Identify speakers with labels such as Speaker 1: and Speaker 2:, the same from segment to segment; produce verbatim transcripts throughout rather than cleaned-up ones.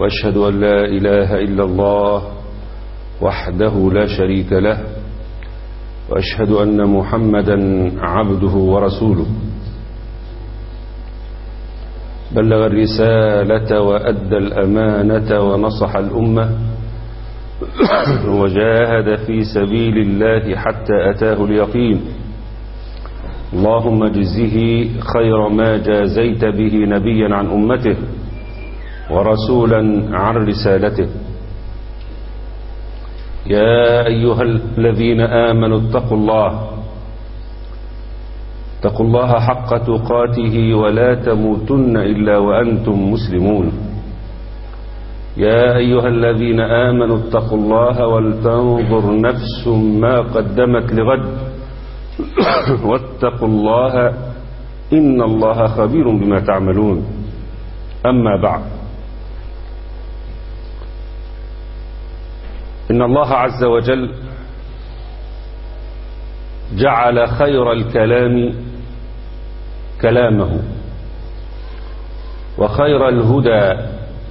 Speaker 1: وأشهد أن لا إله إلا الله وحده لا شريك له، وأشهد أن محمدا عبده ورسوله، بلغ الرسالة وأدى الأمانة ونصح الأمة وجاهد في سبيل الله حتى أتاه اليقين. اللهم اجزه خير ما جازيت به نبيا عن أمته ورسولا عن رسالته. يا أيها الذين آمنوا اتقوا الله اتقوا الله حق تقاته ولا تموتن إلا وأنتم مسلمون. يا أيها الذين آمنوا اتقوا الله ولتنظر نفس ما قدمت لغد واتقوا الله إن الله خبير بما تعملون. أما بعد، إن الله عز وجل جعل خير الكلام كلامه، وخير الهدى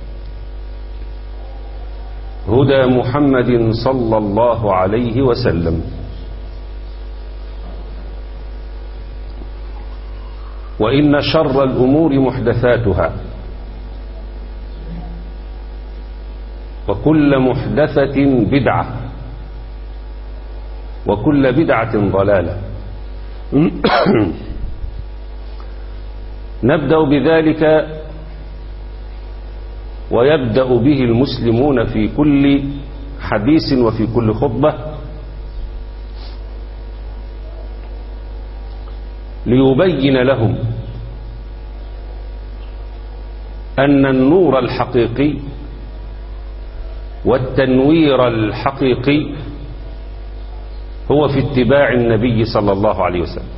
Speaker 1: هدى محمد صلى الله عليه وسلم، وإن شر الأمور محدثاتها، وكل محدثة بدعة، وكل بدعة ضلالة. نبدأ بذلك ويبدأ به المسلمون في كل حديث وفي كل خطبة ليبين لهم أن النور الحقيقي والتنوير الحقيقي هو في اتباع النبي صلى الله عليه وسلم.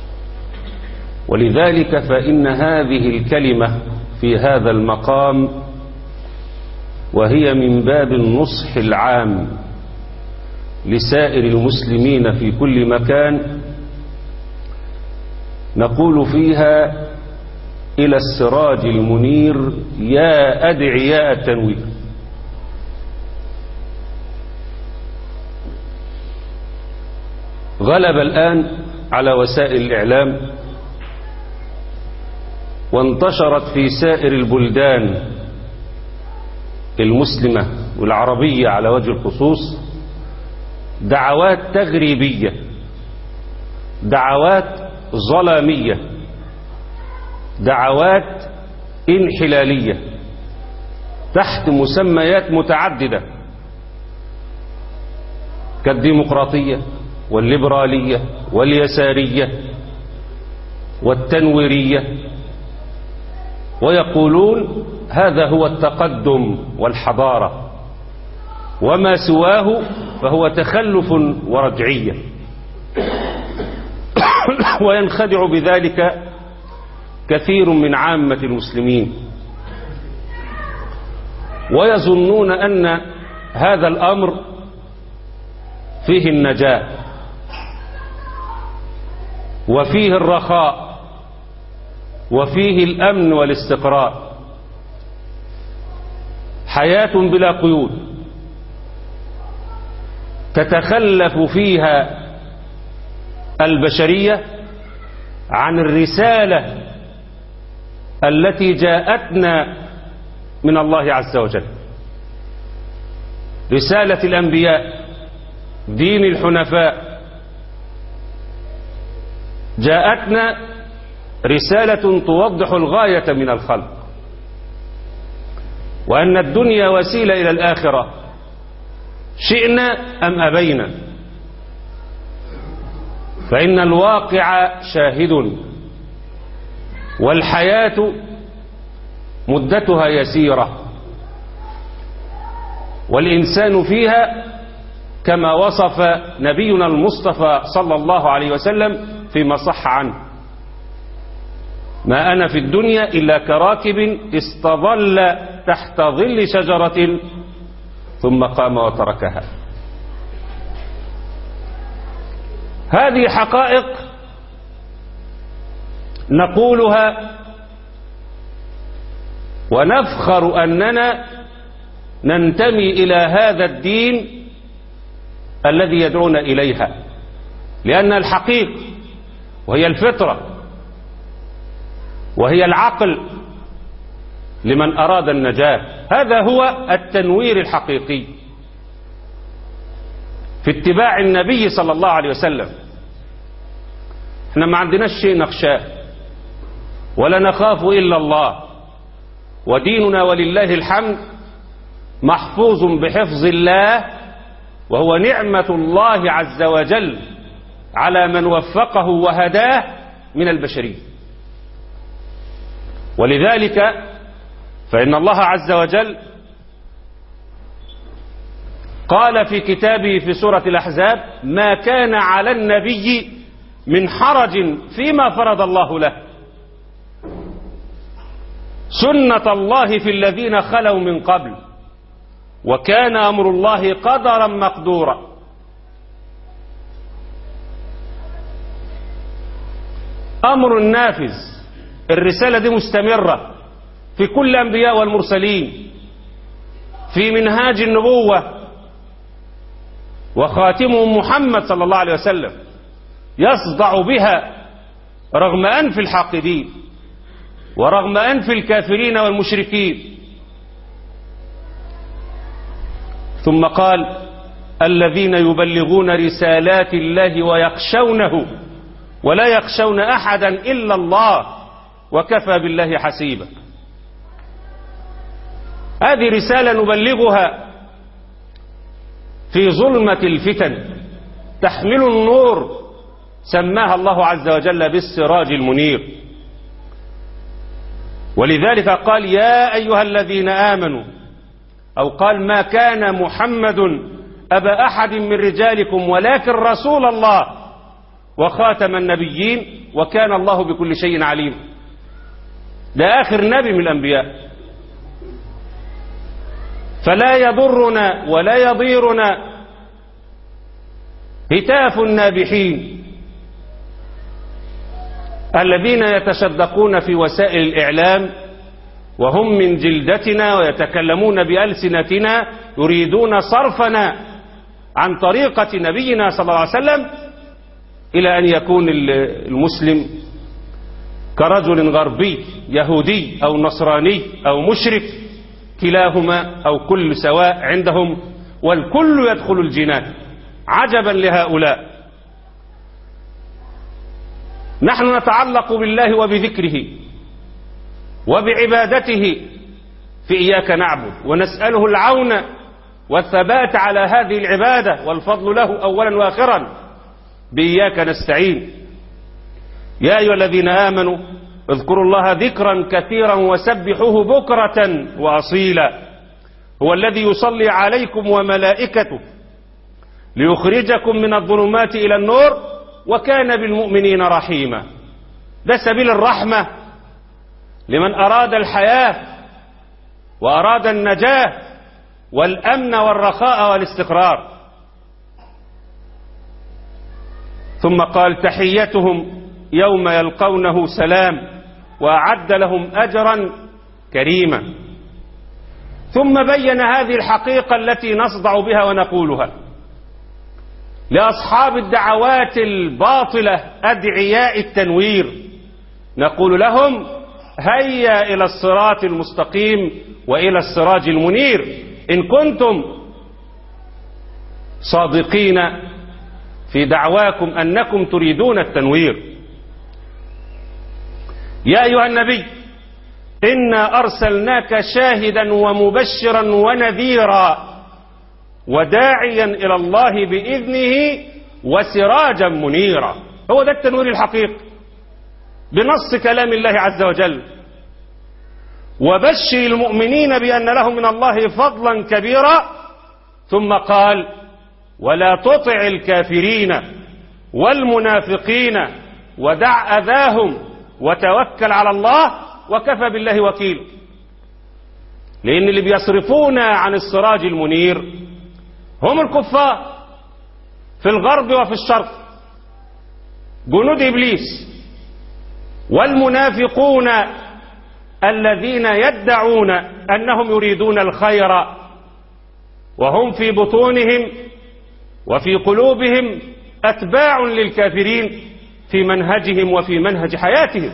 Speaker 1: ولذلك فإن هذه الكلمة في هذا المقام، وهي من باب النصح العام لسائر المسلمين في كل مكان، نقول فيها إلى السراج المنير يا أدعياء التنوير. غلب الآن على وسائل الإعلام وانتشرت في سائر البلدان المسلمة والعربية على وجه الخصوص دعوات تغريبية، دعوات ظلامية، دعوات انحلالية تحت مسميات متعددة كالديمقراطية والليبرالية واليسارية والتنويرية، ويقولون هذا هو التقدم والحضارة، وما سواه فهو تخلف ورجعية. وينخدع بذلك كثير من عامة المسلمين، ويظنون أن هذا الأمر فيه النجاة وفيه الرخاء وفيه الأمن والاستقرار، حياة بلا قيود تتخلف فيها البشرية عن الرسالة التي جاءتنا من الله عز وجل، رسالة الأنبياء، دين الحنفاء. جاءتنا رسالة توضح الغاية من الخلق، وأن الدنيا وسيلة إلى الآخرة شئنا أم أبينا، فإن الواقع شاهد، والحياة مدتها يسيرة، والإنسان فيها كما وصف نبينا المصطفى صلى الله عليه وسلم فيما صح عنه: ما أنا في الدنيا إلا كراكب استظل تحت ظل شجرة ثم قام وتركها. هذه حقائق نقولها ونفخر أننا ننتمي إلى هذا الدين الذي يدعون إليها، لأن الحقيقة وهي الفطرة وهي العقل لمن أراد النجاة. هذا هو التنوير الحقيقي في اتباع النبي صلى الله عليه وسلم. احنا ما عندناش شيء نخشاه ولا نخاف إلا الله، وديننا ولله الحمد محفوظ بحفظ الله، وهو نعمة الله عز وجل على من وفقه وهداه من البشرية. ولذلك فإن الله عز وجل قال في كتابه في سورة الأحزاب: ما كان على النبي من حرج فيما فرض الله له، سنة الله في الذين خلوا من قبل، وكان أمر الله قدرا مقدورا. أمر نافذ، الرسالة دي مستمرة في كل الأنبياء والمرسلين، في منهاج النبوة، وخاتمهم محمد صلى الله عليه وسلم يصدع بها رغم أنف الحاقدين ورغم أنف الكافرين والمشركين. ثم قال: الذين يبلغون رسالات الله ويخشونه ولا يخشون أحدا إلا الله وكفى بالله حسيبا. هذه رسالة نبلغها في ظلمة الفتن، تحمل النور، سماها الله عز وجل بالسراج المنير. ولذلك قال: يا أيها الذين آمنوا، أو قال: ما كان محمد أبا أحد من رجالكم ولكن رسول الله وخاتم النبيين وكان الله بكل شيء عليم. ده آخر نبي من الأنبياء، فلا يضرنا ولا يضيرنا هتاف النابحين الذين يتشدقون في وسائل الإعلام وهم من جلدتنا ويتكلمون بألسنتنا، يريدون صرفنا عن طريقة نبينا صلى الله عليه وسلم إلى أن يكون المسلم كرجل غربي يهودي أو نصراني أو مشرك، كلاهما أو كل سواء عندهم، والكل يدخل الجنان. عجبا لهؤلاء. نحن نتعلق بالله وبذكره وبعبادته في إياك نعبد، ونسأله العون والثبات على هذه العبادة، والفضل له أولا وآخرا، بإياك نستعين. يا أيها الذين آمنوا اذكروا الله ذكرا كثيرا وسبحوه بكرة وأصيلا، هو الذي يصلي عليكم وملائكته ليخرجكم من الظلمات إلى النور وكان بالمؤمنين رحيما. ده سبيل الرحمة لمن أراد الحياة وأراد النجاة والأمن والرخاء والاستقرار. ثم قال: تحيتهم يوم يلقونه سلام وأعد لهم أجرا كريما. ثم بين هذه الحقيقة التي نصدع بها ونقولها لأصحاب الدعوات الباطلة أدعياء التنوير، نقول لهم: هيا إلى الصراط المستقيم وإلى السراج المنير إن كنتم صادقين في دعواكم أنكم تريدون التنوير. يا أيها النبي إنا أرسلناك شاهدا ومبشرا ونذيرا وداعيا إلى الله بإذنه وسراجا منيرا. هو ده التنوير الحقيقي بنص كلام الله عز وجل. وبشر المؤمنين بأن لهم من الله فضلا كبيرا. ثم قال: ولا تطع الكافرين والمنافقين ودع أذاهم وتوكل على الله وكفى بالله وكيل. لأن اللي بيصرفون عن السراج المنير هم الكفار في الغرب وفي الشرق، جنود إبليس، والمنافقون الذين يدعون أنهم يريدون الخير وهم في بطونهم وفي قلوبهم أتباع للكافرين في منهجهم وفي منهج حياتهم.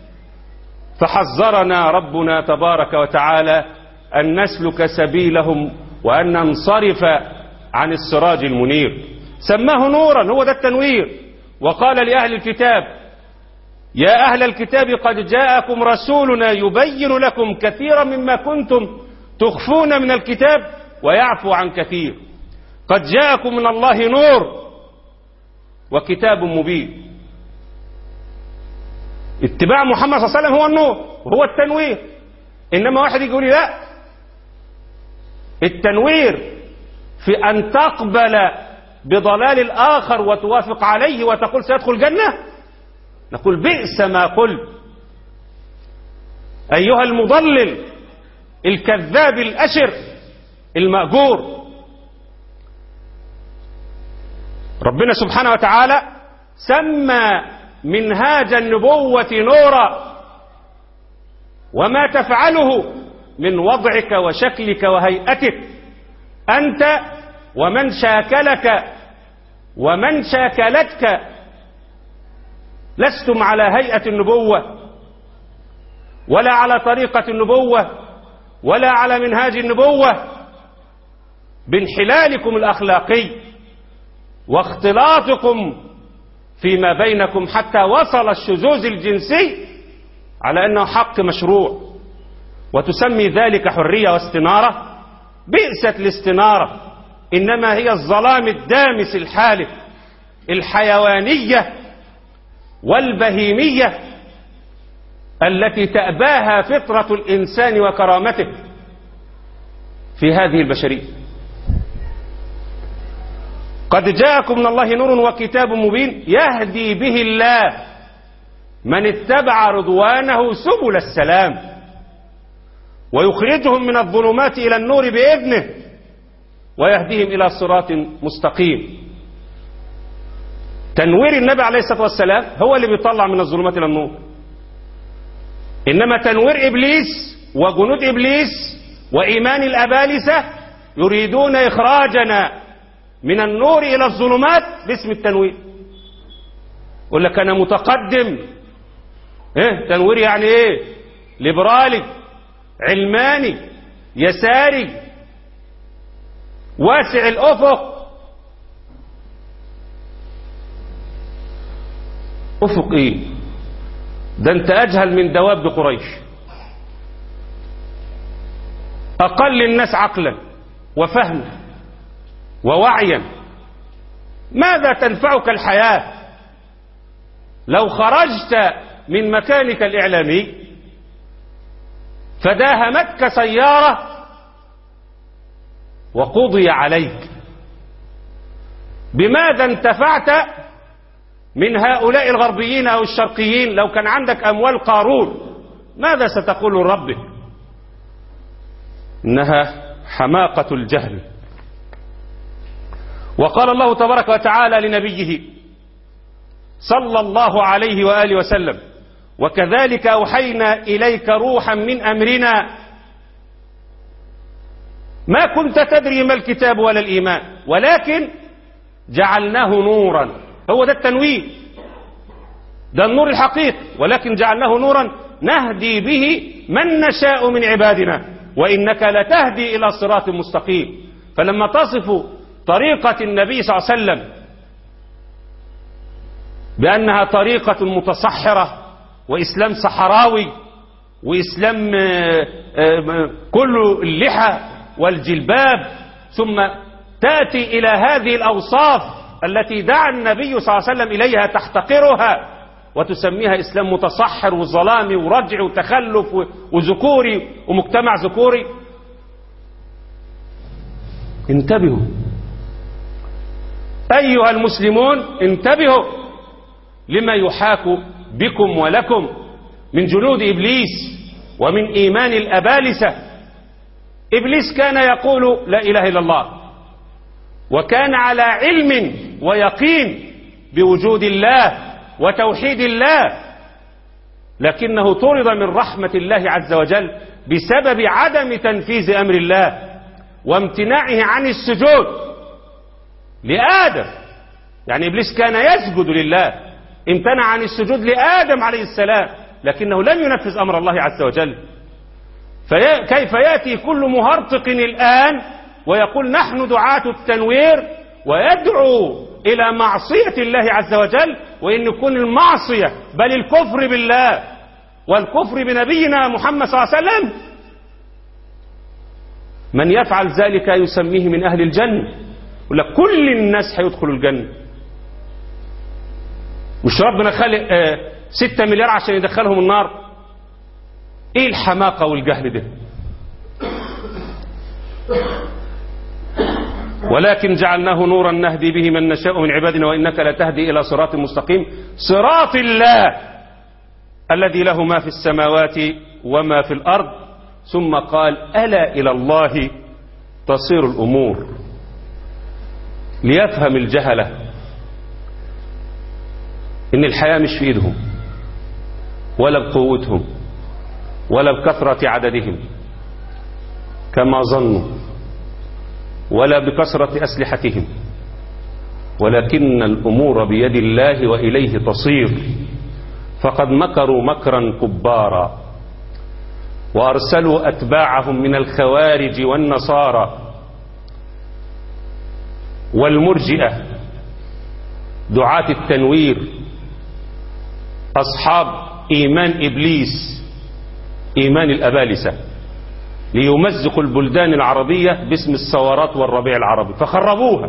Speaker 1: فحذرنا ربنا تبارك وتعالى أن نسلك سبيلهم وأن ننصرف عن السراج المنير. سماه نورا، هو ده التنوير. وقال لأهل الكتاب: يا أهل الكتاب قد جاءكم رسولنا يبين لكم كثيرا مما كنتم تخفون من الكتاب ويعفو عن كثير. قد جاءكم من الله نور وكتاب مبين. اتباع محمد صلى الله عليه وسلم هو النور وهو التنوير. إنما واحد يقول لا، التنوير في أن تقبل بضلال الآخر وتوافق عليه وتقول سيدخل الجنة، نقول بئس ما قلت أيها المضلل الكذاب الأشر المأجور. ربنا سبحانه وتعالى سمى منهاج النبوة نورا، وما تفعله من وضعك وشكلك وهيئتك أنت ومن شاكلك ومن شاكلتك لستم على هيئة النبوة ولا على طريقة النبوة ولا على منهاج النبوة. بانحلالكم الأخلاقي واختلاطكم فيما بينكم حتى وصل الشذوذ الجنسي على أنه حق مشروع، وتسمي ذلك حرية واستنارة. بئست الاستنارة، إنما هي الظلام الدامس الحالف الحيوانية والبهيمية التي تأباها فطرة الإنسان وكرامته في هذه البشرية. قد جاءكم من الله نور وكتاب مبين يهدي به الله من اتبع رضوانه سبل السلام ويخرجهم من الظلمات إلى النور بإذنه ويهديهم إلى صراط مستقيم. تنوير النبي عليه الصلاة والسلام هو اللي بيطلع من الظلمات إلى النور، إنما تنوير إبليس وجنود إبليس وإيمان الأبالسة يريدون إخراجنا من النور إلى الظلمات باسم التنوير. يقول لك أنا متقدم. إيه تنوير يعني إيه؟ ليبرالي، علماني، يساري، واسع الأفق. أفق إيه؟ ده أنت أجهل من دواب قريش، أقل الناس عقلا وفهما ووعيا. ماذا تنفعك الحياة لو خرجت من مكانك الإعلامي فداهمتك سيارة وقضي عليك؟ بماذا انتفعت من هؤلاء الغربيين أو الشرقيين لو كان عندك أموال قارون؟ ماذا ستقول لربك؟ إنها حماقة الجهل. وقال الله تبارك وتعالى لنبيه صلى الله عليه وآله وسلم: وكذلك أوحينا إليك روحا من أمرنا ما كنت تدري ما الكتاب ولا الإيمان ولكن جعلناه نورا. هو ده التنوير، ده النور الحقيقي، ولكن جعلناه نورا نهدي به من نشاء من عبادنا وإنك لتهدي إلى صراط مستقيم. فلما تصف طريقة النبي صلى الله عليه وسلم بأنها طريقة متصحرة وإسلام صحراوي وإسلام كل اللحى والجلباب، ثم تأتي إلى هذه الأوصاف التي دعا النبي صلى الله عليه وسلم إليها تحتقرها وتسميها إسلام متصحر وظلامي ورجع وتخلف وذكوري ومجتمع ذكوري. انتبهوا أيها المسلمون، انتبهوا لما يحاك بكم ولكم من جنود إبليس ومن إيمان الأبالسة. إبليس كان يقول لا إله إلا الله وكان على علم ويقين بوجود الله وتوحيد الله، لكنه طرد من رحمة الله عز وجل بسبب عدم تنفيذ أمر الله وامتناعه عن السجود لآدم. يعني إبليس كان يسجد لله، امتنع عن السجود لآدم عليه السلام، لكنه لم ينفذ أمر الله عز وجل. فكيف يأتي كل مهرطق الآن ويقول نحن دعاة التنوير ويدعو إلى معصية الله عز وجل، وإن يكون المعصية بل الكفر بالله والكفر بنبينا محمد صلى الله عليه وسلم، من يفعل ذلك يسميه من أهل الجنة. يقول لك كل الناس هيدخلوا الجنة، مش ربنا خلق آه ستة مليار عشان يدخلهم النار؟ ايه الحماقة والجهل ده؟ ولكن جعلناه نورا نهدي به من نشاء من عبادنا وإنك لتهدي إلى صراط مستقيم، صراط الله الذي له ما في السماوات وما في الأرض. ثم قال ألا إلى الله تصير الأمور. ليفهم الجهلة إن الحياة مش في إيدهم ولا بقوتهم ولا بكثرة عددهم كما ظنوا ولا بكثرة أسلحتهم، ولكن الأمور بيد الله وإليه تصير. فقد مكروا مكرا كبارا وأرسلوا أتباعهم من الخوارج والنصارى والمرجئة دعاة التنوير أصحاب إيمان إبليس إيمان الأبالسة ليمزقوا البلدان العربية باسم الثورات والربيع العربي، فخربوها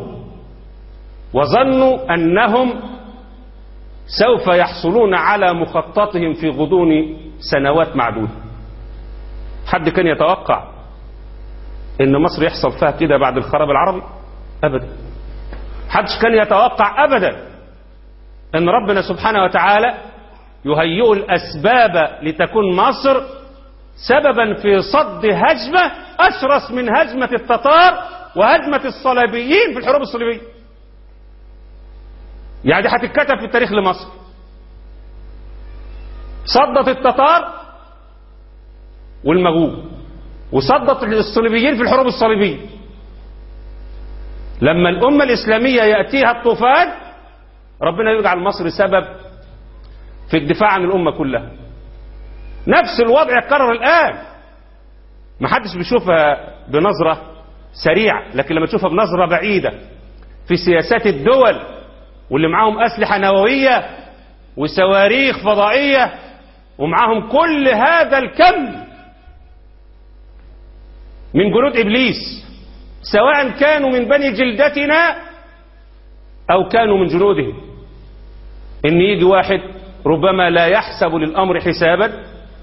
Speaker 1: وظنوا أنهم سوف يحصلون على مخططهم في غضون سنوات معدودة. حد كان يتوقع ان مصر يحصل فيها كده بعد الخراب العربي؟ ابدا. حدش كان يتوقع ابدا ان ربنا سبحانه وتعالى يهيئ الاسباب لتكون مصر سببا في صد هجمة اشرس من هجمة التتار وهجمة الصليبيين في الحروب الصليبية. يعني دي هتتكتب في التاريخ لمصر. صدت التتار والمغول وصدت الصليبيين في الحروب الصليبية. لما الأمة الإسلامية يأتيها الطوفان ربنا يجعل مصر سبب في الدفاع عن الأمة كلها. نفس الوضع يتكرر الآن. ما حدش بيشوفها بنظرة سريعة، لكن لما تشوفها بنظرة بعيدة في سياسات الدول واللي معاهم أسلحة نووية وصواريخ فضائية ومعاهم كل هذا الكم من جنود إبليس، سواء كانوا من بني جلدتنا أو كانوا من جنوده. إن يجي واحد ربما لا يحسب للأمر حسابا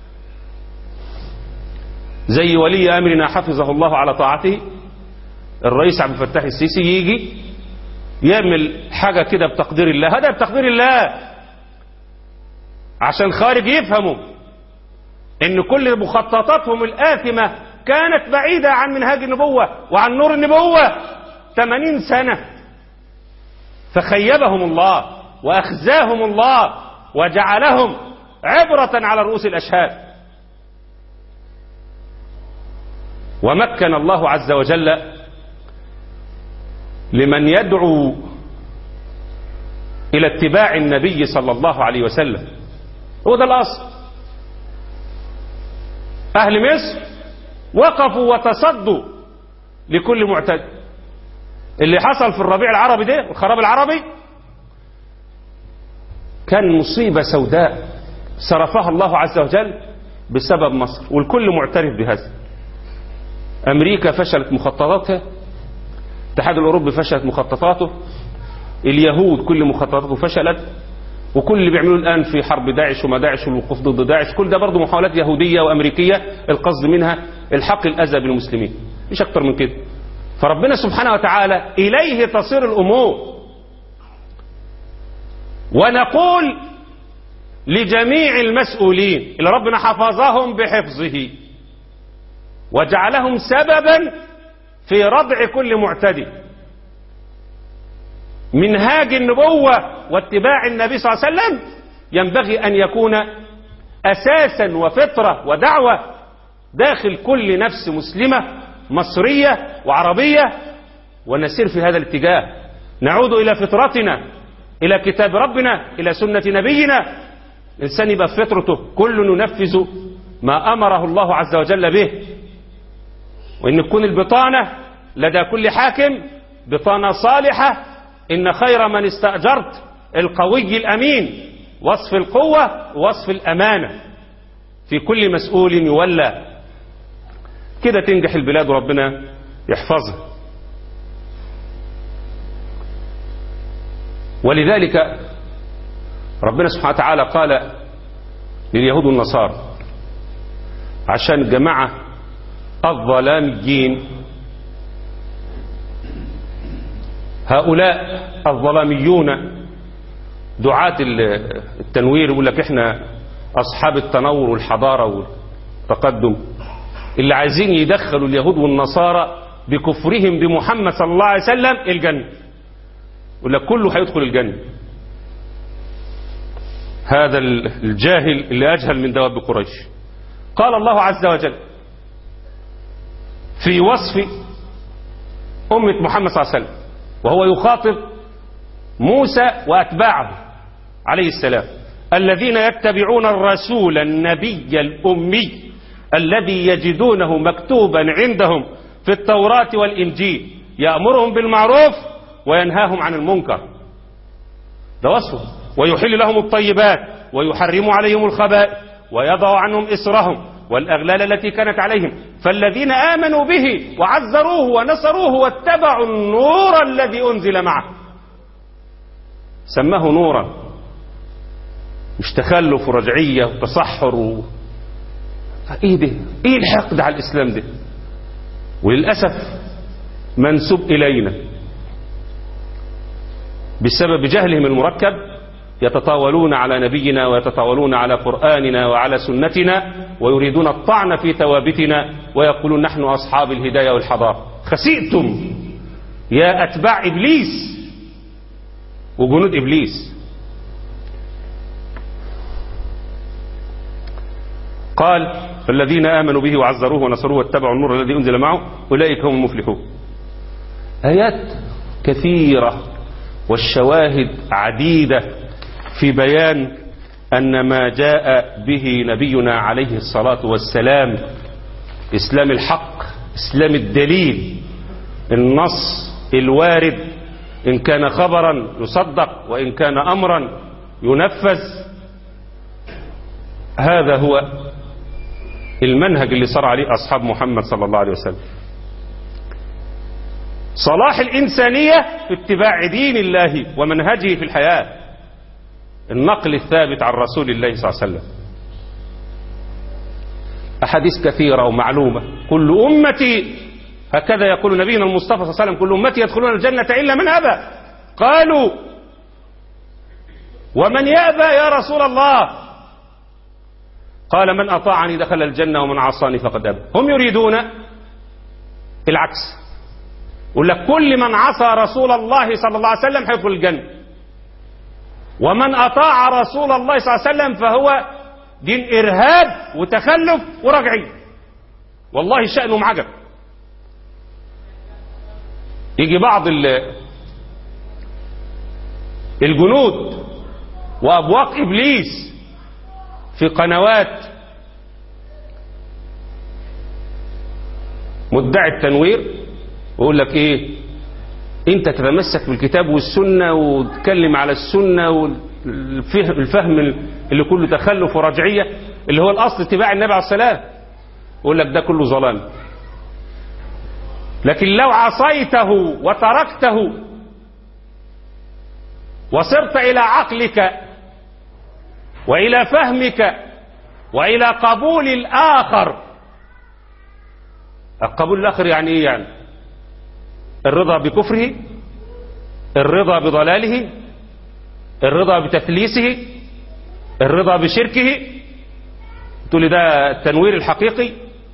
Speaker 1: زي ولي أمرنا حفظه الله على طاعته الرئيس عبد الفتاح السيسي، يجي يعمل حاجة كده بتقدير الله. هذا بتقدير الله عشان خارج يفهموا إن كل مخططاتهم الآثمة كانت بعيدة عن منهاج النبوة وعن نور النبوة ثمانين سنة. فخيبهم الله وأخزاهم الله وجعلهم عبرة على رؤوس الأشهاد. ومكن الله عز وجل لمن يدعو إلى اتباع النبي صلى الله عليه وسلم. هو ده الأصل. أهل مصر وقفوا وتصدوا لكل معتد. اللي حصل في الربيع العربي ده والخراب العربي كان مصيبة سوداء صرفها الله عز وجل بسبب مصر، والكل معترف بهذا. أمريكا فشلت مخططاتها، الاتحاد الأوروبي فشلت مخططاته، اليهود كل مخططاته فشلت، وكل اللي بيعملوه الآن في حرب داعش وما داعش والوقوف ضد داعش كل ده برضه محاولات يهودية وأمريكية القصد منها الحق الأذى بالمسلمين، مش أكتر من كده. فربنا سبحانه وتعالى إليه تصير الأمور. ونقول لجميع المسؤولين اللي ربنا حفظهم بحفظه وجعلهم سببا في ردع كل معتدي، منهاج النبوة واتباع النبي صلى الله عليه وسلم ينبغي أن يكون أساسا وفطرة ودعوة داخل كل نفس مسلمة مصرية وعربية ونسير في هذا الاتجاه، نعود إلى فطرتنا، إلى كتاب ربنا، إلى سنة نبينا. الإنسان يبقى في فطرته كل ننفذ ما أمره الله عز وجل به، وإن تكون البطانة لدى كل حاكم بطانة صالحة. إن خير من استأجرت القوي الأمين، وصف القوة ووصف الأمانة في كل مسؤول يولى. كده تنجح البلاد وربنا يحفظها. ولذلك ربنا سبحانه وتعالى قال لليهود والنصارى عشان الجماعة الظلاميين، هؤلاء الظلاميون دعاة التنوير، يقول لك احنا أصحاب التنور والحضارة والتقدم، اللي عايزين يدخلوا اليهود والنصارى بكفرهم بمحمد صلى الله عليه وسلم الجنة. يقول لك كله هيدخل الجنة. هذا الجاهل اللي أجهل من دواب قريش. قال الله عز وجل في وصف أمة محمد صلى الله عليه وسلم وهو يخاطب موسى وأتباعه عليه السلام: الذين يتبعون الرسول النبي الأمي الذي يجدونه مكتوبا عندهم في التوراة والإنجيل يأمرهم بالمعروف وينهاهم عن المنكر. ده وصفه. ويحل لهم الطيبات ويحرم عليهم الخبائث ويضع عنهم إسرهم والأغلال التي كانت عليهم فالذين آمنوا به وعزروه ونصروه واتبعوا النور الذي أنزل معه. سماه نورا، مش تخلف ورجعية وتصحر و... ايه ده؟ ايه الحقد على الإسلام ده؟ وللأسف منسوب إلينا بسبب جهلهم المركب، يتطاولون على نبينا ويتطاولون على قرآننا وعلى سنتنا ويريدون الطعن في ثوابتنا ويقولون نحن أصحاب الهداية والحضارة. خسئتم يا أتباع إبليس وجنود إبليس. قال: فالذين آمنوا به وعزروه ونصروه واتبعوا النور الذي أنزل معه أولئك هم المفلحون. آيات كثيرة والشواهد عديدة في بيان أن ما جاء به نبينا عليه الصلاة والسلام إسلام الحق، إسلام الدليل، النص الوارد، إن كان خبرا يصدق وإن كان أمرا ينفذ. هذا هو المنهج اللي صار عليه أصحاب محمد صلى الله عليه وسلم. صلاح الإنسانية في اتباع دين الله ومنهجه في الحياة، النقل الثابت عن رسول الله صلى الله عليه وسلم. أحاديث كثيرة ومعلومة. كل أمتي، هكذا يقول نبينا المصطفى صلى الله عليه وسلم: كل أمتي يدخلون الجنة إلا من أبى. قالوا: ومن يأبى يا رسول الله؟ قال: من أطاعني دخل الجنة ومن عصاني فقد أبى. هم يريدون العكس، يقول لك كل من عصى رسول الله صلى الله عليه وسلم هيدخل الجنة، ومن أطاع رسول الله صلى الله عليه وسلم فهو دين إرهاب وتخلف ورجعي. والله شأنهم عجب. يجي بعض الجنود وأبواق إبليس في قنوات مدعي التنوير ويقول لك ايه، انت تتمسك بالكتاب والسنة وتتكلم على السنة والفهم اللي كله تخلف ورجعية اللي هو الاصل اتباع النبي عليه الصلاة، يقول لك ده كله ظلام. لكن لو عصيته وتركته وصرت الى عقلك والى فهمك والى قبول الاخر. القبول الاخر يعني ايه؟ يعني الرضا بكفره، الرضا بضلاله، الرضا بتثليسه، الرضا بشركه. تقول لي ده التنوير الحقيقي؟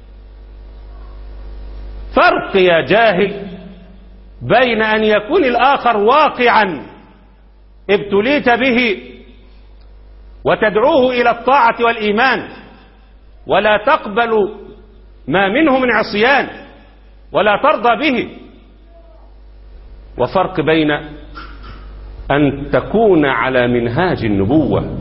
Speaker 1: فرق يا جاهل بين أن يكون الآخر واقعا ابتليت به وتدعوه إلى الطاعة والإيمان ولا تقبل ما منه من عصيان، ولا ترضى به. وفرق بين أن تكون على منهاج النبوة.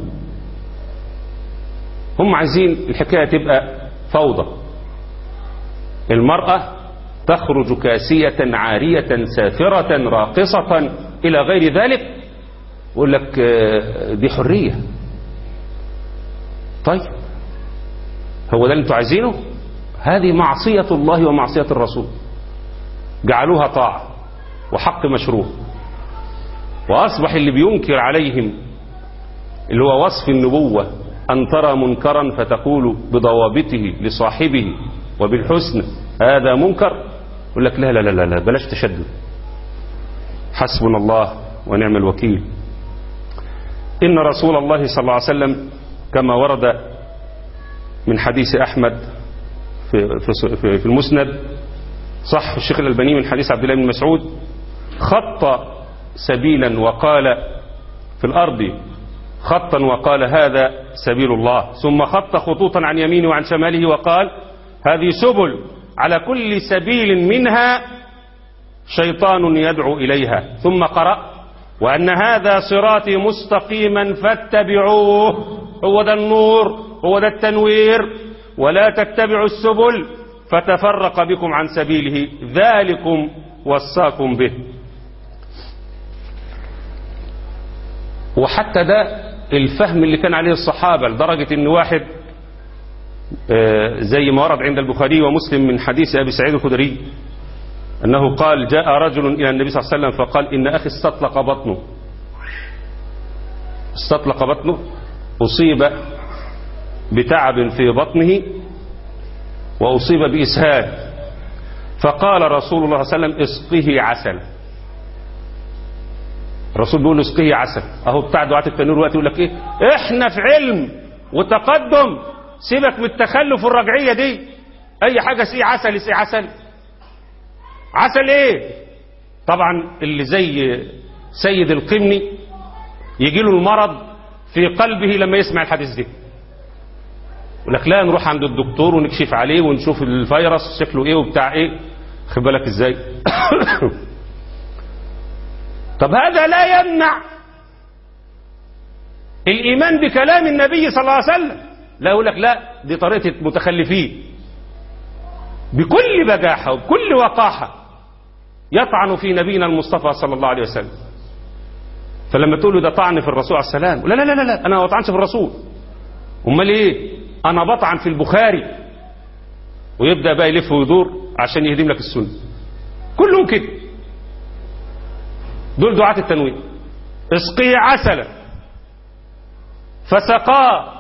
Speaker 1: هم عايزين الحكاية تبقى فوضى، المرأة تخرج كاسية عارية سافرة راقصة إلى غير ذلك، يقول لك دي حرية. طيب هو ده اللي انتوا عايزينه؟ هذه معصية الله ومعصية الرسول، جعلوها طاعة وحق مشروع. وأصبح اللي بينكر عليهم اللي هو وصف النبوة أن ترى منكرا فتقول بضوابطه لصاحبه وبالحسن هذا منكر، يقول لك لا لا لا لا بلاش تشدد، حسبنا الله ونعم الوكيل. إن رسول الله صلى الله عليه وسلم كما ورد من حديث أحمد في, في, في المسند، صح الشيخ الألباني من حديث عبد الله بن مسعود، خط سبيلا وقال في الأرض خطا وقال هذا سبيل الله، ثم خط خطوطا عن يمينه وعن شماله وقال هذه سبل على كل سبيل منها شيطان يدعو إليها، ثم قرأ وأن هذا صراطي مستقيما فاتبعوه. هو ده النور، هو ده التنوير، ولا تتبعوا السبل فتفرق بكم عن سبيله ذلكم وصاكم به. وحتى ده الفهم اللي كان عليه الصحابة، لدرجة ان واحد زي ما ورد عند البخاري ومسلم من حديث أبي سعيد الخدري أنه قال جاء رجل إلى النبي صلى الله عليه وسلم فقال إن أخي استطلق بطنه استطلق بطنه أصيب بتعب في بطنه وأصيب بإسهال، فقال رسول الله صلى الله عليه وسلم اسقه عسل. الرسول بيقول اسقه عسل. اهو بتاع دعاة التنوير وقت يقول لك ايه، احنا في علم وتقدم، سيبك من التخلف والرجعية دي، اي حاجة سقي عسل سقي عسل. عسل ايه؟ طبعا اللي زي سيد القمني يجي له المرض في قلبه لما يسمع الحديث ده، يقول لك لا نروح عند الدكتور ونكشف عليه ونشوف الفيروس شكله ايه وبتاع ايه. خد بالك ازاي؟ طب هذا لا يمنع الإيمان بكلام النبي صلى الله عليه وسلم. لا يقول لك لا دي طريقة المتخلفين، بكل بجاحة وبكل وقاحة يطعن في نبينا المصطفى صلى الله عليه وسلم. فلما تقول له ده طعن في الرسول عليه السلام، لا لا لا لا أنا ما بطعنش في الرسول، أمال إيه؟ أنا بطعن في البخاري. ويبدأ بقى يلف ويدور عشان يهدم لك السنة. كلهم كده، دول دعاة التنوير. اسقيه عسلا فسقاه،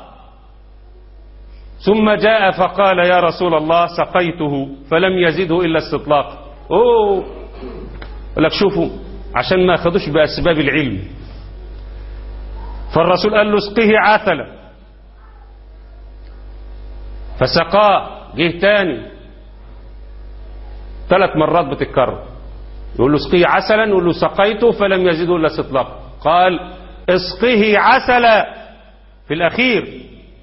Speaker 1: ثم جاء فقال يا رسول الله سقيته فلم يزده إلا استطلاق. اوه لك شوفوا عشان ما خدوش بأسباب العلم. فالرسول قال له اسقيه عسلا فسقاه. جه تاني ثلاث مرات بتتكرر، يقول له اسقيه عسلا، يقول له سقيته فلم يزده الا استطلاق. قال اسقيه عسلا في الاخير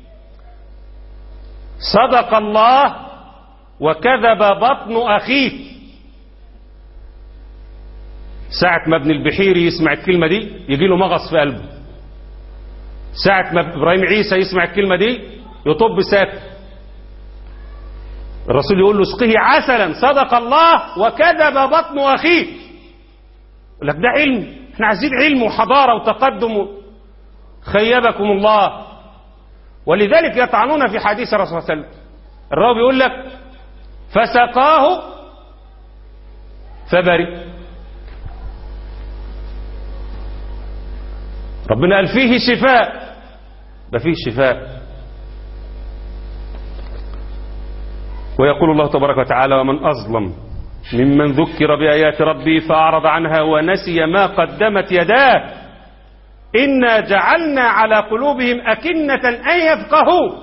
Speaker 1: صدق الله وكذب بطن اخيك. ساعة ما ابن البحيري يسمع الكلمة دي يجي له مغص في قلبه، ساعة ما ابراهيم عيسى يسمع الكلمة دي يطب ساكت. الرسول يقول له اسقيه عسلا صدق الله وكذب بطن اخيك. يقول لك ده علم، احنا عايزين علم وحضاره وتقدم. خيبكم الله. ولذلك يطعنون في حديث الرسول صلى الله عليه وسلم. الراوي بيقول لك فسقاه فبرئ. ربنا قال فيه شفاء، ده فيه شفاء. ويقول الله تبارك وتعالى ومن أظلم ممن ذكر بآيات ربه فأعرض عنها ونسي ما قدمت يداه إنا جعلنا على قلوبهم أكنة أن يفقهوا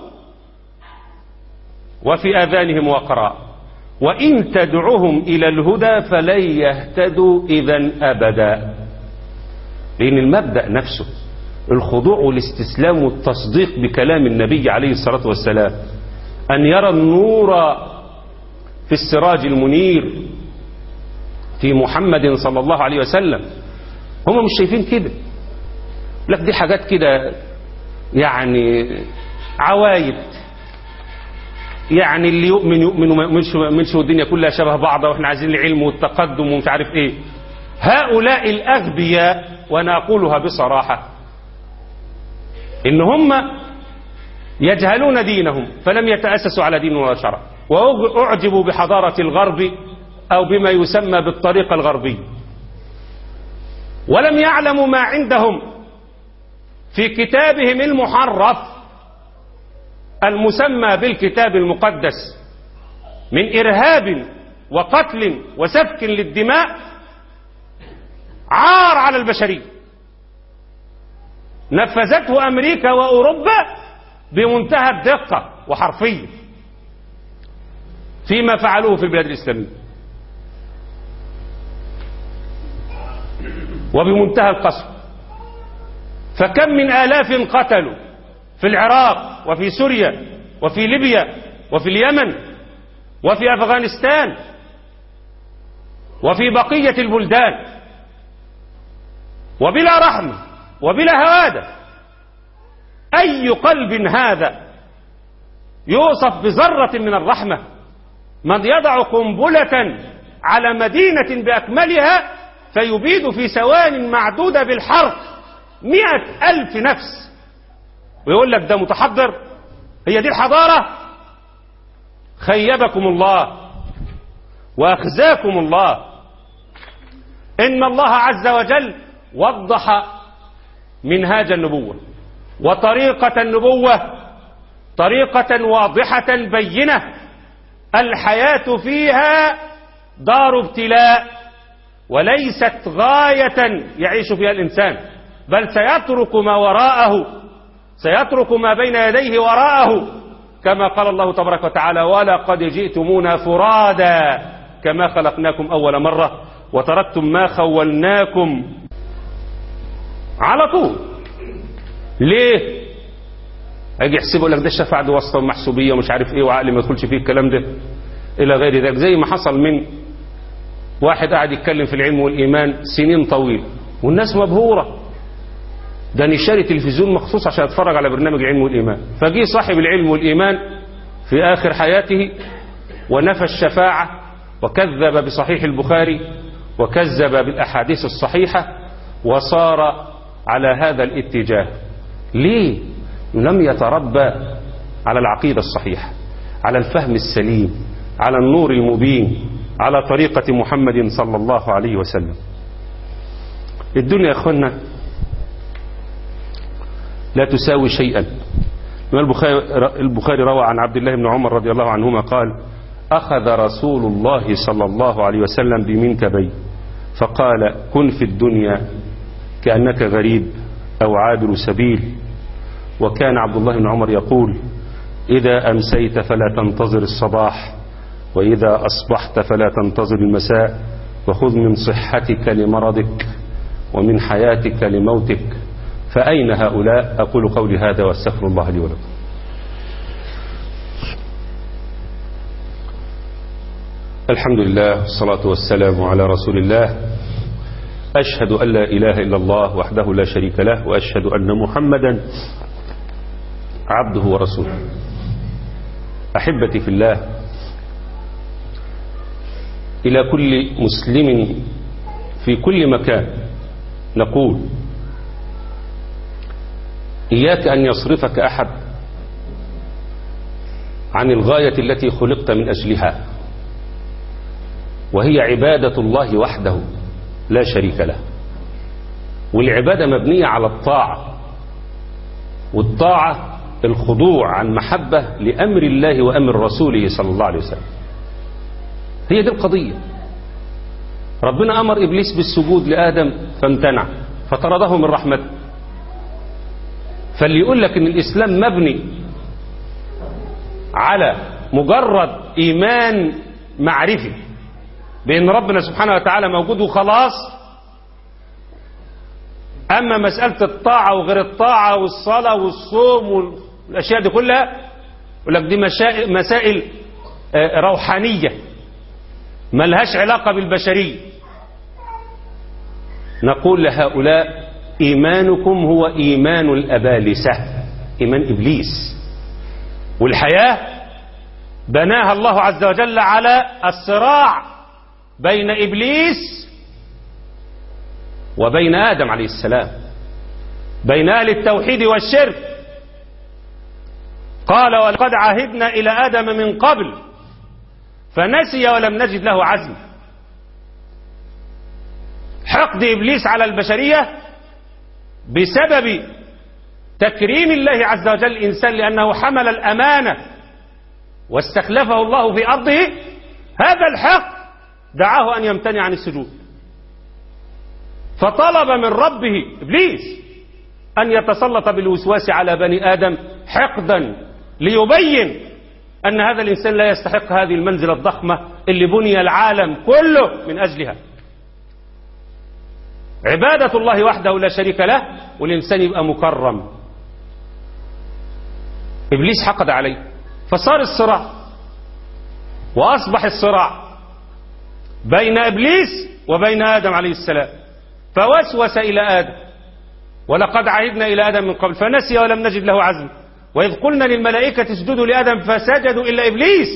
Speaker 1: وفي آذانهم وقرا وإن تدعوهم إلى الهدى فلن يهتدوا إذا أبدا. لأن المبدأ نفسه الخضوع والاستسلام والتصديق بكلام النبي عليه الصلاة والسلام، أن يرى النور في السراج المنير في محمد صلى الله عليه وسلم. هم مش شايفين كده، لك دي حاجات كده يعني عوايد، يعني اللي يؤمن يؤمن وما يؤمنش ما يؤمنش، والدنيا كلها شبه بعضها واحنا عايزين العلم والتقدم ومش عارف ايه. هؤلاء الأغبياء، وانا اقولها بصراحة، ان هم يجهلون دينهم فلم يتأسسوا على دين ولا شرع، وأعجبوا بحضارة الغرب أو بما يسمى بالطريقة الغربية، ولم يعلموا ما عندهم في كتابهم المحرف المسمى بالكتاب المقدس من إرهاب وقتل وسفك للدماء، عار على البشرية. نفذته أمريكا وأوروبا بمنتهى الدقة وحرفية فيما فعلوه في البلاد الإسلامية، وبمنتهى القسوة. فكم من آلاف قتلوا في العراق وفي سوريا وفي ليبيا وفي اليمن وفي أفغانستان وفي بقية البلدان، وبلا رحمة وبلا هوادة. أي قلب هذا يوصف بذرة من الرحمة؟ من يضع قنبلة على مدينة بأكملها فيبيد في ثوان معدودة بالحرق مئة ألف نفس، ويقول لك ده متحضر؟ هي دي الحضارة؟ خيبكم الله وأخزاكم الله. إن الله عز وجل وضح منهاج النبوة وطريقة النبوة طريقة واضحة بينة، الحياة فيها دار ابتلاء وليست غاية يعيش فيها الإنسان، بل سيترك ما وراءه، سيترك ما بين يديه وراءه، كما قال الله تبارك وتعالى: ولقد جئتمونا فرادا كما خلقناكم أول مرة وتركتم ما خولناكم. على طول. ليه؟ هيجي يحسبوا لك ده الشفاعة دي واسطة ومحسوبية ومش عارف ايه، وعقل ما يدخلش فيه الكلام ده الى غير ذلك، زي ما حصل من واحد قاعد يتكلم في العلم والإيمان سنين طويلة والناس مبهورة، ده نشاري تلفزيون مخصوص عشان يتفرج على برنامج العلم والإيمان. فجي صاحب العلم والإيمان في آخر حياته ونفى الشفاعة وكذب بصحيح البخاري وكذب بالأحاديث الصحيحة وصار على هذا الاتجاه. ليه؟ لم يتربى على العقيدة الصحيحة، على الفهم السليم، على النور المبين، على طريقة محمد صلى الله عليه وسلم. الدنيا يا أخوانا لا تساوي شيئا. البخاري روى عن عبد الله بن عمر رضي الله عنهما قال: أخذ رسول الله صلى الله عليه وسلم بمنكبي فقال: كن في الدنيا كأنك غريب أو عابر سبيل. وكان عبد الله بن عمر يقول: إذا أمسيت فلا تنتظر الصباح، وإذا أصبحت فلا تنتظر المساء، وخذ من صحتك لمرضك ومن حياتك لموتك. فأين هؤلاء؟ أقول قولي هذا واستغفر الله لي ولكم. الحمد لله والصلاة والسلام على رسول الله. أشهد أن لا إله إلا الله وحده لا شريك له، وأشهد أن محمدا عبده ورسوله. أحبتي في الله، إلى كل مسلم في كل مكان نقول: إياك أن يصرفك أحد عن الغاية التي خلقت من أجلها، وهي عبادة الله وحده لا شريك له. والعبادة مبنية على الطاعة، والطاعة الخضوع عن محبة لأمر الله وأمر رسوله صلى الله عليه وسلم. هي دي القضية. ربنا أمر إبليس بالسجود لآدم فامتنع فطرده من رحمته. فاللي يقول لك إن الإسلام مبني على مجرد إيمان معرفي بأن ربنا سبحانه وتعالى موجود وخلاص، أما مسألة الطاعة وغير الطاعة والصلاة والصوم والأشياء دي كلها يقول لك دي مسائل روحانية ملهاش علاقة بالبشرية. نقول لهؤلاء إيمانكم هو إيمان الأبالسة، إيمان إبليس، والحياة بناها الله عز وجل على الصراع بين إبليس وبين آدم عليه السلام، بين أهل التوحيد والشرك. قال ولقد عهدنا إلى آدم من قبل فنسي ولم نجد له عزم. حقد إبليس على البشرية بسبب تكريم الله عز وجل الإنسان لأنه حمل الأمانة واستخلفه الله في أرضه، هذا الحق دعاه أن يمتنع عن السجود، فطلب من ربه إبليس أن يتسلط بالوسواس على بني آدم حقدا ليبين أن هذا الإنسان لا يستحق هذه المنزلة الضخمة اللي بني العالم كله من أجلها، عبادة الله وحده لا شريك له، والإنسان يبقى مكرم. إبليس حقد عليه فصار الصراع، وأصبح الصراع بين إبليس وبين آدم عليه السلام، فوسوس إلى آدم ولقد عهدنا إلى آدم من قبل فنسي ولم نجد له عزم، وإذ قلنا للملائكة اسجدوا لآدم فسجدوا إلا إبليس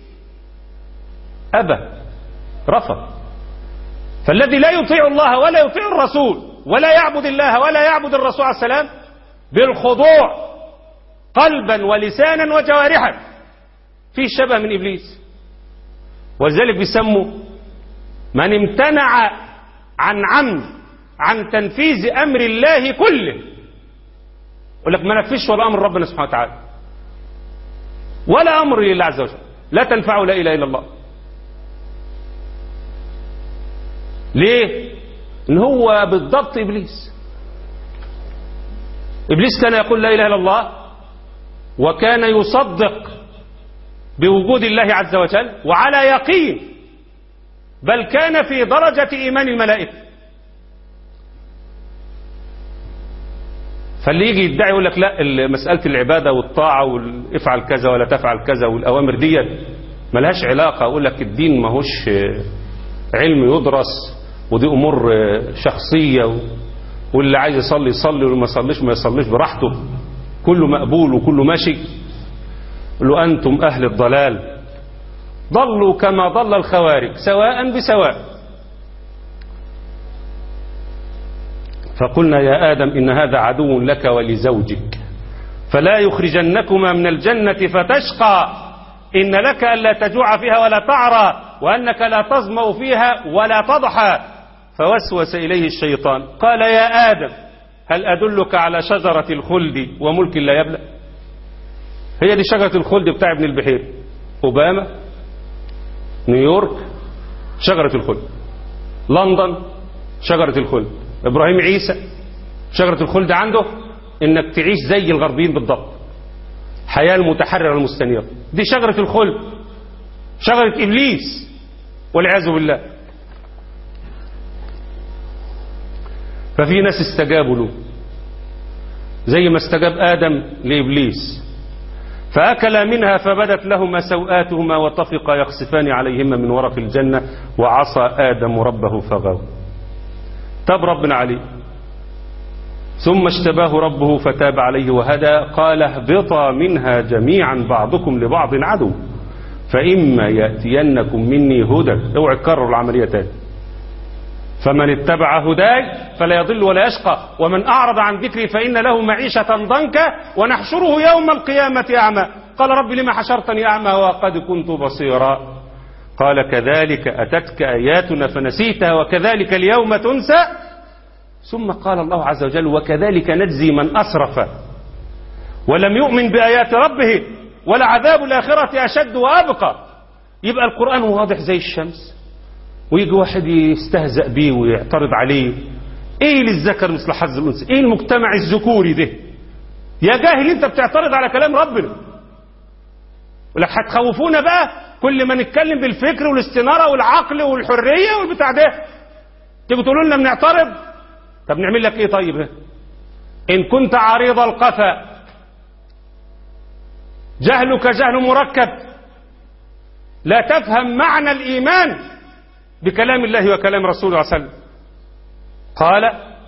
Speaker 1: أبى رفض. فالذي لا يطيع الله ولا يطيع الرسول ولا يعبد الله ولا يعبد الرسول عليه السلام بالخضوع قلبا ولسانا وجوارحا في شبه من إبليس. ولذلك بيسموا من امتنع عن عمد عن تنفيذ أمر الله كله، يقول لك ما نفذش ولا أمر ربنا سبحانه وتعالى ولا أمر لله عز وجل، لا تنفعه لا إله إلا الله. ليه؟ إن هو بالضبط إبليس. إبليس كان يقول لا إله إلا الله، وكان يصدق بوجود الله عز وجل وعلى يقين، بل كان في درجة إيمان الملائكة. فاللي يجي يدعي يقول لك لا مسألة العبادة والطاعة وافعل كذا ولا تفعل كذا والأوامر دي ملهاش علاقة، أقول لك الدين ماهوش علم يدرس، ودي أمور شخصية، واللي عايز يصلي يصلي واللي ما يصليش ما يصليش براحته، كله مقبول وكله ماشي. له أنتم أهل الضلال ضلوا كما ضل الخوارج سواء بسواء. فقلنا يا آدم إن هذا عدو لك ولزوجك فلا يخرجنكما من الجنة فتشقى، إن لك ألا تجوع فيها ولا تعرى وأنك لا تظمأ فيها ولا تضحى. فوسوس إليه الشيطان قال يا آدم هل أدلك على شجرة الخلد وملك لا يبلى؟ هي دي شجرة الخلد بتاع ابن البحير، أوباما، نيويورك شجرة الخلد، لندن شجرة الخلد، إبراهيم عيسى شجرة الخلد عنده إنك تعيش زي الغربيين بالضبط، حياة المتحررة المستنيرة، دي شجرة الخلد، شجرة إبليس والعياذ بالله. ففي ناس استجابوا له زي ما استجاب آدم لإبليس، فأكلا منها فبدت لهما سوآتهما وطفقا يخصفان عليهما من ورق الجنة وعصى آدم ربه فغوى. تاب ربنا عليه ثم اشتباه ربه فتاب عليه وهدى. قال اهبطا منها جميعا بعضكم لبعض عدو فإما يأتينكم مني هدى، اوعى تكرر العملية تاني، فمن اتبع هداي فلا يضل ولا يشقى ومن أعرض عن ذكري فإن له معيشة ضنكا ونحشره يوم القيامة أعمى. قال رب لما حشرتني أعمى وقد كنت بصيرا. قال كذلك أتتك آياتنا فنسيتها وكذلك اليوم تنسى. ثم قال الله عز وجل وكذلك نجزي من أسرف ولم يؤمن بآيات ربه ولعذاب الآخرة أشد وأبقى. يبقى القرآن واضح زي الشمس، ويجي واحد يستهزأ بيه ويعترض عليه، ايه للذكر مثل حظ الانثى، ايه المجتمع الذكوري ده؟ يا جاهل انت بتعترض على كلام ربنا، ولك هتخوفونا بقى كل ما نتكلم بالفكر والاستنارة والعقل والحرية والبتاع ده تيجوا تقولوا لنا بنعترض. طب نعمل لك ايه طيب؟ ان كنت عريض القفا جهلك جهل مركب لا تفهم معنى الإيمان بكلام الله وكلام رسوله صلى الله عليه وسلم. قال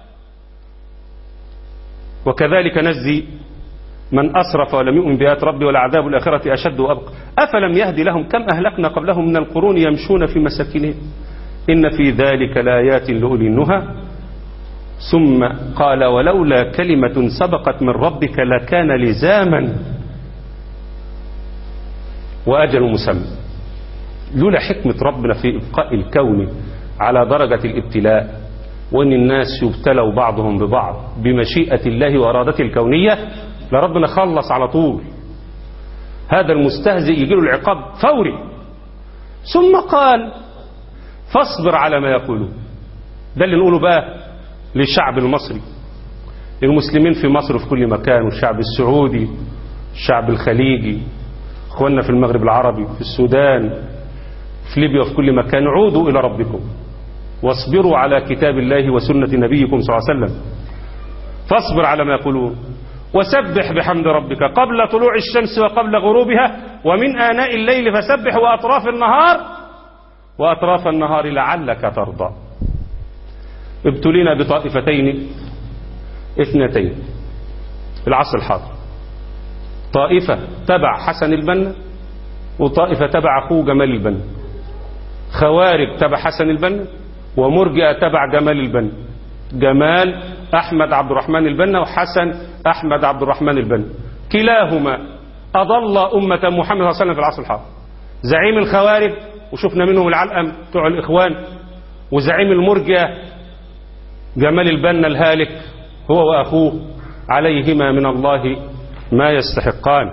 Speaker 1: وكذلك نجزي من أسرف ولم يؤمن بآيات ربي ولعذاب الآخرة أشد وأبقى أفلم يهد لهم كم أهلكنا قبلهم من القرون يمشون في مساكنهم إن في ذلك لآيات لأولي النهى ثم قال ولولا كلمة سبقت من ربك لكان لزاما وأجل مسمى. لولا حكمة ربنا في إبقاء الكون على درجة الابتلاء وأن الناس يبتلوا بعضهم ببعض بمشيئة الله وإرادته الكونية لربنا خلص على طول. هذا المستهزئ يجيله العقاب فوري. ثم قال فاصبر على ما يقولون. ده اللي نقوله بقى للشعب المصري، المسلمين في مصر في كل مكان، والشعب السعودي، الشعب الخليجي، اخواننا في المغرب العربي، في السودان، في ليبيا، وفي كل مكان. عودوا إلى ربكم واصبروا على كتاب الله وسنة نبيكم صلى الله عليه وسلم. فاصبر على ما يقولون وسبح بحمد ربك قبل طلوع الشمس وقبل غروبها ومن آناء الليل فسبح وأطراف النهار وأطراف النهار لعلك ترضى. ابتلينا بطائفتين اثنتين في العصر الحاضر، طائفة تبع حسن البنا وطائفة تبع أخوه جمال البنا، خوارج تبع حسن البنا ومرجئة تبع جمال البنا. جمال أحمد عبد الرحمن البنا وحسن أحمد عبد الرحمن البنا، كلاهما أضل أمة محمد صلى الله عليه وسلم في العصر الحاضر. زعيم الخوارج وشفنا منهم العلقم بتوع الإخوان، وزعيم المرجئة جمال البنا الهالك هو وأخوه عليهما من الله ما يستحقان.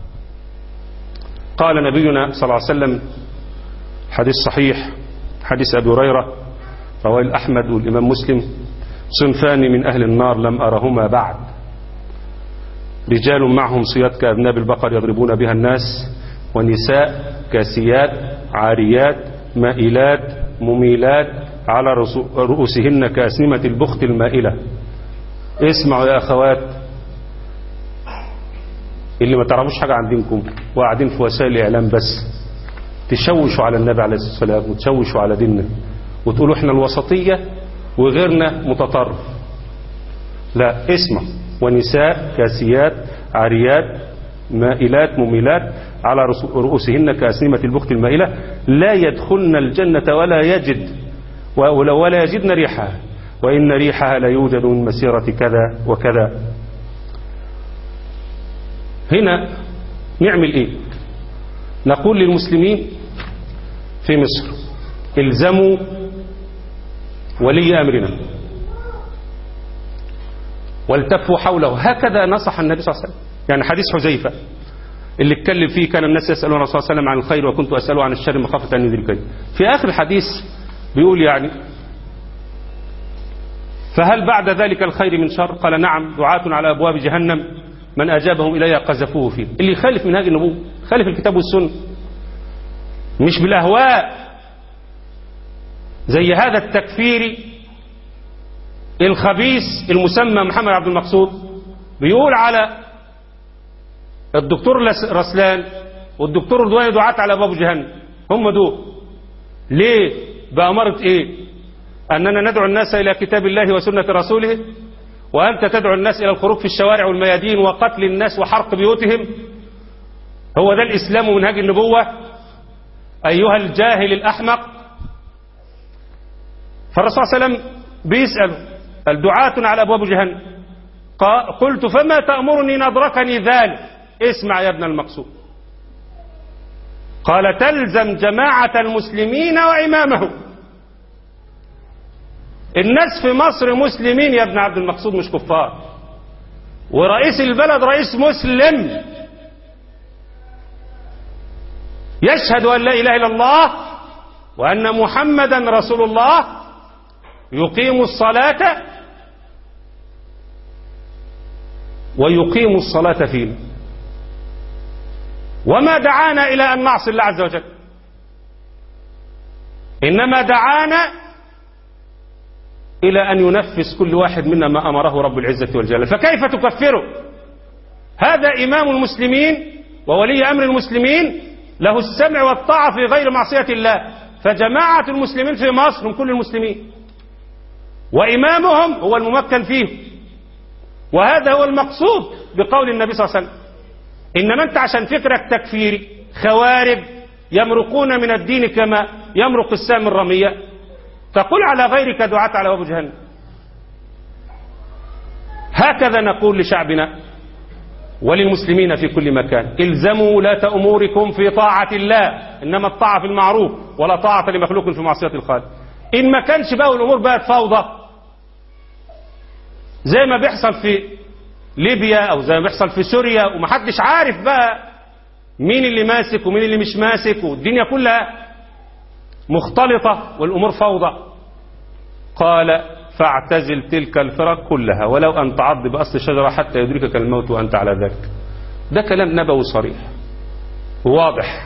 Speaker 1: قال نبينا صلى الله عليه وسلم حديث صحيح، حديث أبي هريرة رواه الأحمد والإمام مسلم: صنفان من أهل النار لم أرهما بعد، رجال معهم صياد كأذناب البقر يضربون بها الناس، ونساء كاسيات عاريات مائلات مميلات على رؤوسهن كأسنمة البخت المائلة. اسمعوا يا أخوات اللي ما تعرفوش حاجة عن دينكم وقاعدين في وسائل الإعلام بس تشوشوا على النبي عليه الصلاة والسلام وتشوشوا على ديننا وتقولوا احنا الوسطية وغيرنا متطرف. لا، اسمع: ونساء كاسيات عاريات مائلات مميلات على رؤوسهن كأسنمة البخت المائلة لا يدخلن الجنة ولا يجد ولا يجدن ريحها وإن ريحها لا يوجد من مسيرة كذا وكذا. هنا نعمل ايه؟ نقول للمسلمين في مصر: الزموا ولي أمرنا والتفوا حوله. هكذا نصح النبي صلى الله عليه وسلم. يعني حديث حذيفة اللي اتكلم فيه: كان الناس يسألون الرسول صلى الله عليه وسلم عن الخير وكنت أسأله عن الشر مخافة أن يدركني. في آخر الحديث بيقول يعني: فهل بعد ذلك الخير من شر؟ قال: نعم، دعاة على أبواب جهنم من أجابهم إليها قذفوه فيه. اللي يخالف منهاج النبوة، خالف الكتاب والسنة، مش بالأهواء زي هذا التكفيري الخبيث المسمى محمد عبد المقصود. بيقول على الدكتور رسلان والدكتور رضواني دعاة على أبواب جهنم. هم دول ليه؟ بأمارة إيه؟ أننا ندعو الناس إلى كتاب الله وسنة رسوله، وأنت تدعو الناس إلى الخروج في الشوارع والميادين وقتل الناس وحرق بيوتهم. هو ده الإسلام ومنهاج النبوة أيها الجاهل الأحمق؟ فالرسول صلى الله عليه وسلم بيسأل: الدعاة على أبواب جهنم. قلت: فما تأمرني إن أدركني ذلك؟ اسمع يا ابن المقصود. قال: تلزم جماعة المسلمين وإمامهم. الناس في مصر مسلمين يا ابن عبد المقصود، مش كفار، ورئيس البلد رئيس مسلم يشهد أن لا إله إلا الله وأن محمدا رسول الله، يقيم الصلاة ويقيم الصلاة فينا. وما دعانا إلى أن نعصي الله عز وجل، إنما دعانا إلى أن ينفذ كل واحد منا ما أمره رب العزة والجلال. فكيف تكفره؟ هذا إمام المسلمين وولي أمر المسلمين، له السمع والطاعة في غير معصية الله. فجماعة المسلمين في مصر هم كل المسلمين، وإمامهم هو الممكن فيه. وهذا هو المقصود بقول النبي صلى الله عليه وسلم. إنما أنت عشان فكرك تكفيري خوارج يمرقون من الدين كما يمرق السام الرمية، تقول على غيرك دعاة على أبو جهنم. هكذا نقول لشعبنا وللمسلمين في كل مكان: الزموا ولاة أموركم في طاعة الله، إنما الطاعة في المعروف ولا طاعة لمخلوق في معصية الخالق. إن ما كانش بقى الأمور بقت فوضى زي ما بيحصل في ليبيا أو زي ما بيحصل في سوريا، ومحدش عارف بقى مين اللي ماسك ومين اللي مش ماسك، والدنيا كلها مختلطة والأمور فوضى، قال: فاعتزل تلك الفرق كلها ولو أن تعض بأصل الشجرة حتى يدركك الموت وأنت على ذلك. ده كلام نبوي صريح واضح،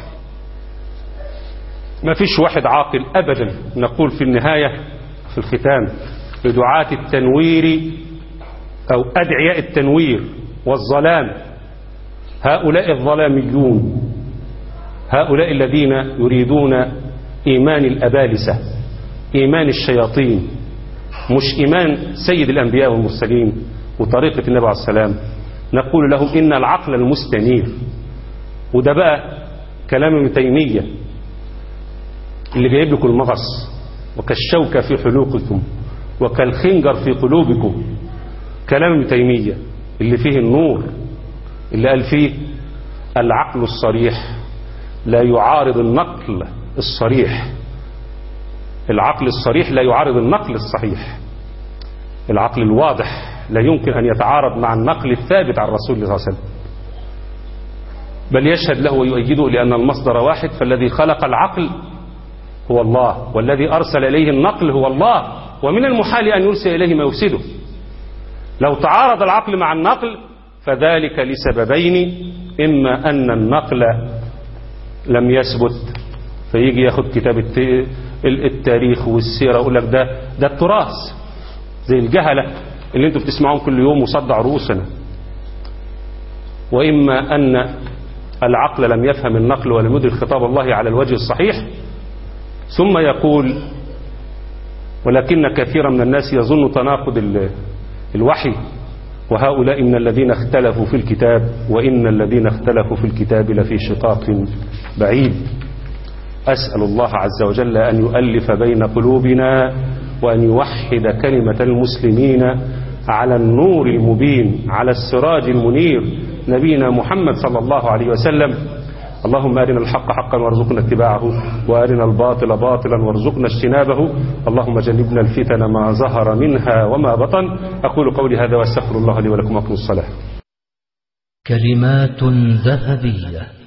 Speaker 1: ما فيش واحد عاقل أبدا. نقول في النهاية في الختام لدعاة التنوير أو أدعياء التنوير والظلام: هؤلاء الظلاميون، هؤلاء الذين يريدون إيمان الأبالسة، إيمان الشياطين، مش إيمان سيد الأنبياء والمرسلين وطريقة النبي عليه السلام، نقول لهم إن العقل المستنير. وده بقى كلام ابن تيمية اللي جايب لكم المغص: وكالشوكة في حلوقكم وكالخنجر في قلوبكم. كلام ابن تيمية اللي فيه النور، اللي قال فيه: العقل الصريح لا يعارض النقل الصريح. العقل الصريح لا يعارض النقل الصحيح. العقل الواضح لا يمكن أن يتعارض مع النقل الثابت عن رسول الله صلى الله عليه وسلم، بل يشهد له ويؤيده لأن المصدر واحد. فالذي خلق العقل هو الله، والذي أرسل إليه النقل هو الله، ومن المحال أن يرسل إليه ما يفسده. لو تعارض العقل مع النقل فذلك لسببين: إما أن النقل لم يثبت فيجي ياخد كتاب التاريخ والسيرة ويقول لك ده ده التراث، زي الجهلة اللي انتوا بتسمعون كل يوم وصدع رؤوسنا. وإما أن العقل لم يفهم النقل ولم يدرك خطاب الله على الوجه الصحيح، ثم يقول: ولكن كثيرا من الناس يظن تناقض الوحي، وهؤلاء من الذين اختلفوا في الكتاب وإن الذين اختلفوا في الكتاب لفي شقاق بعيد. أسأل الله عز وجل أن يؤلف بين قلوبنا وأن يوحد كلمة المسلمين على النور المبين، على السراج المنير، نبينا محمد صلى الله عليه وسلم. اللهم أرنا الحق حقا وارزقنا اتباعه، وأرنا الباطل باطلا وارزقنا اجتنابه. اللهم جنبنا الفتن ما ظهر منها وما بطن. أقول قولي هذا واستغفر الله لي ولكم. أقم الصلاة.
Speaker 2: كلمات ذهبية